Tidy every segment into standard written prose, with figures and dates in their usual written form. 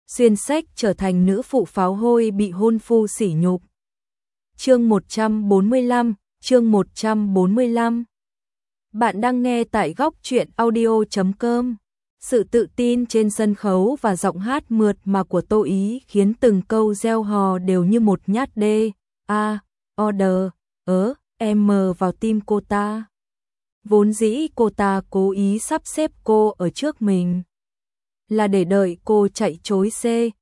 xuyên sách trở thành nữ phụ pháo hôi bị hôn phu sỉ nhục. Chương 145. Bạn đang nghe tại góc truyện audio.com. Sự tự tin trên sân khấu và giọng hát mượt mà của Tô Ý khiến từng câu reo hò đều như một nhát M vào tim cô ta. Vốn dĩ cô ta cố ý sắp xếp cô ở trước mình là để đợi cô chạy chối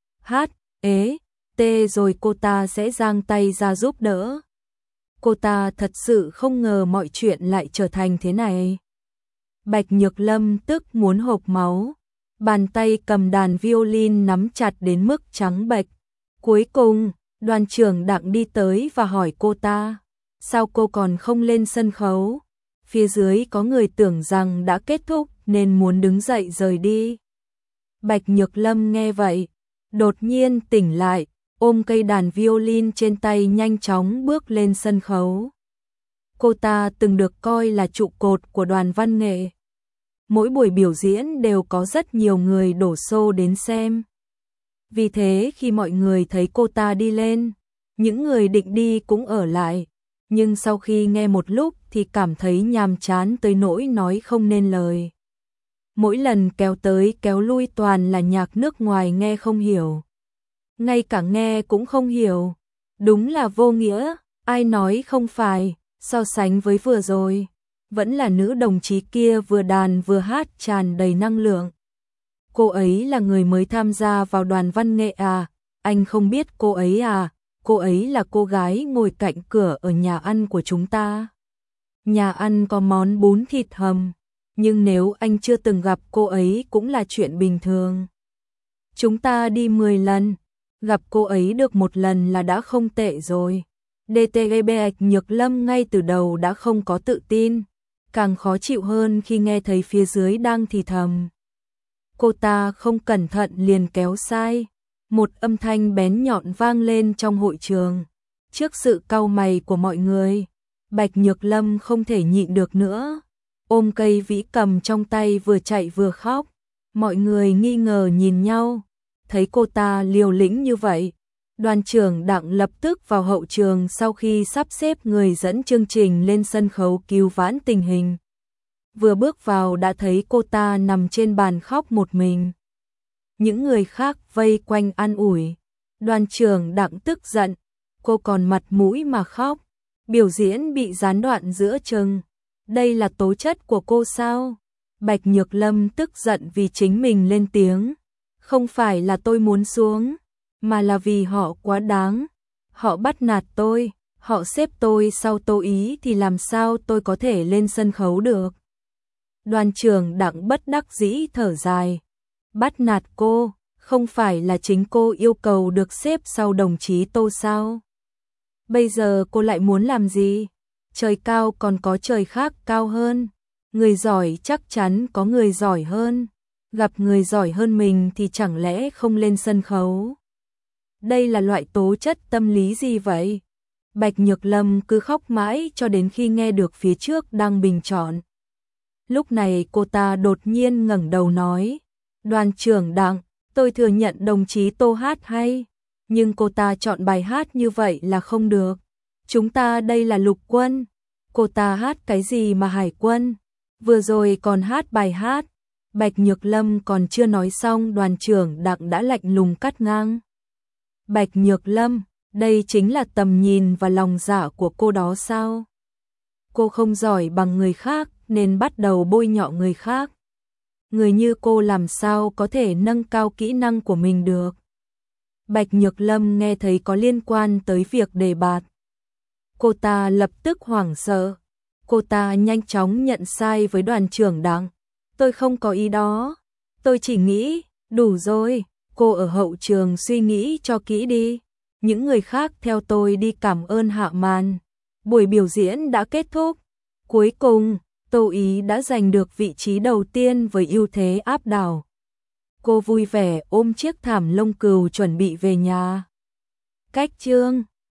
T rồi cô ta sẽ giang tay ra giúp đỡ. Cô ta thật sự không ngờ mọi chuyện lại trở thành thế này. Bạch Nhược Lâm tức muốn hộc máu, bàn tay cầm đàn violin nắm chặt đến mức trắng bệch. Cuối cùng, đoàn trưởng Đặng đi tới và hỏi cô ta, sao cô còn không lên sân khấu? Phía dưới có người tưởng rằng đã kết thúc nên muốn đứng dậy rời đi. Bạch Nhược Lâm nghe vậy, đột nhiên tỉnh lại, ôm cây đàn violin trên tay nhanh chóng bước lên sân khấu. Cô ta từng được coi là trụ cột của đoàn văn nghệ. Mỗi buổi biểu diễn đều có rất nhiều người đổ xô đến xem. Vì thế khi mọi người thấy cô ta đi lên, những người định đi cũng ở lại. Nhưng sau khi nghe một lúc thì cảm thấy nhàm chán tới nỗi nói không nên lời. Mỗi lần kéo tới kéo lui toàn là nhạc nước ngoài nghe không hiểu. Ngay cả nghe cũng không hiểu. Đúng là vô nghĩa, ai nói không phải, so sánh với vừa rồi. Vẫn là nữ đồng chí kia vừa đàn vừa hát tràn đầy năng lượng. Cô ấy là người mới tham gia vào đoàn văn nghệ à? Anh không biết cô ấy à? Cô ấy là cô gái ngồi cạnh cửa ở nhà ăn của chúng ta. Nhà ăn có món bún thịt hầm, nhưng nếu anh chưa từng gặp cô ấy cũng là chuyện bình thường. Chúng ta đi 10 lần, gặp cô ấy được một lần là đã không tệ rồi. Bạch Nhược Lâm ngay từ đầu đã không có tự tin, càng khó chịu hơn khi nghe thấy phía dưới đang thì thầm. Cô ta không cẩn thận liền kéo sai. Một âm thanh bén nhọn vang lên trong hội trường. Trước sự cau mày của mọi người, Bạch Nhược Lâm không thể nhịn được nữa. Ôm cây vĩ cầm trong tay vừa chạy vừa khóc. Mọi người nghi ngờ nhìn nhau. Thấy cô ta liều lĩnh như vậy, đoàn trưởng Đặng lập tức vào hậu trường sau khi sắp xếp người dẫn chương trình lên sân khấu cứu vãn tình hình. Vừa bước vào đã thấy cô ta nằm trên bàn khóc một mình. Những người khác vây quanh an ủi. Đoàn trưởng Đặng tức giận, cô còn mặt mũi mà khóc. Biểu diễn bị gián đoạn giữa chừng. Đây là tố chất của cô sao? Bạch Nhược Lâm tức giận vì chính mình lên tiếng. Không phải là tôi muốn xuống, mà là vì họ quá đáng. Họ bắt nạt tôi, họ xếp tôi sau Tô Ý thì làm sao tôi có thể lên sân khấu được? Đoàn trưởng Đặng bất đắc dĩ thở dài. Bắt nạt cô, không phải là chính cô yêu cầu được xếp sau đồng chí Tô sao? Bây giờ cô lại muốn làm gì? Trời cao còn có trời khác cao hơn. Người giỏi chắc chắn có người giỏi hơn. Gặp người giỏi hơn mình thì chẳng lẽ không lên sân khấu? Đây là loại tố chất tâm lý gì vậy? Bạch Nhược Lâm cứ khóc mãi cho đến khi nghe được phía trước đang bình chọn. Lúc này cô ta đột nhiên ngẩng đầu nói. Đoàn trưởng Đặng, tôi thừa nhận đồng chí Tô hát hay, nhưng cô ta chọn bài hát như vậy là không được. Chúng ta đây là lục quân, cô ta hát cái gì mà hải quân, vừa rồi còn hát bài hát. Bạch Nhược Lâm còn chưa nói xong đoàn trưởng Đặng đã lạnh lùng cắt ngang. Bạch Nhược Lâm, đây chính là tầm nhìn và lòng dạ của cô đó sao? Cô không giỏi bằng người khác nên bắt đầu bôi nhọ người khác. Người như cô làm sao có thể nâng cao kỹ năng của mình được? Bạch Nhược Lâm nghe thấy có liên quan tới việc đề bạt. Cô ta lập tức hoảng sợ. Cô ta nhanh chóng nhận sai với đoàn trưởng Đặng. Tôi không có ý đó. Tôi chỉ nghĩ, đủ rồi, cô ở hậu trường suy nghĩ cho kỹ đi. Những người khác theo tôi đi cảm ơn hạ màn. Buổi biểu diễn đã kết thúc. Cuối cùng, Tô Ý đã giành được vị trí đầu tiên với ưu thế áp đảo. Cô vui vẻ ôm chiếc thảm lông cừu chuẩn bị về nhà. Cách chương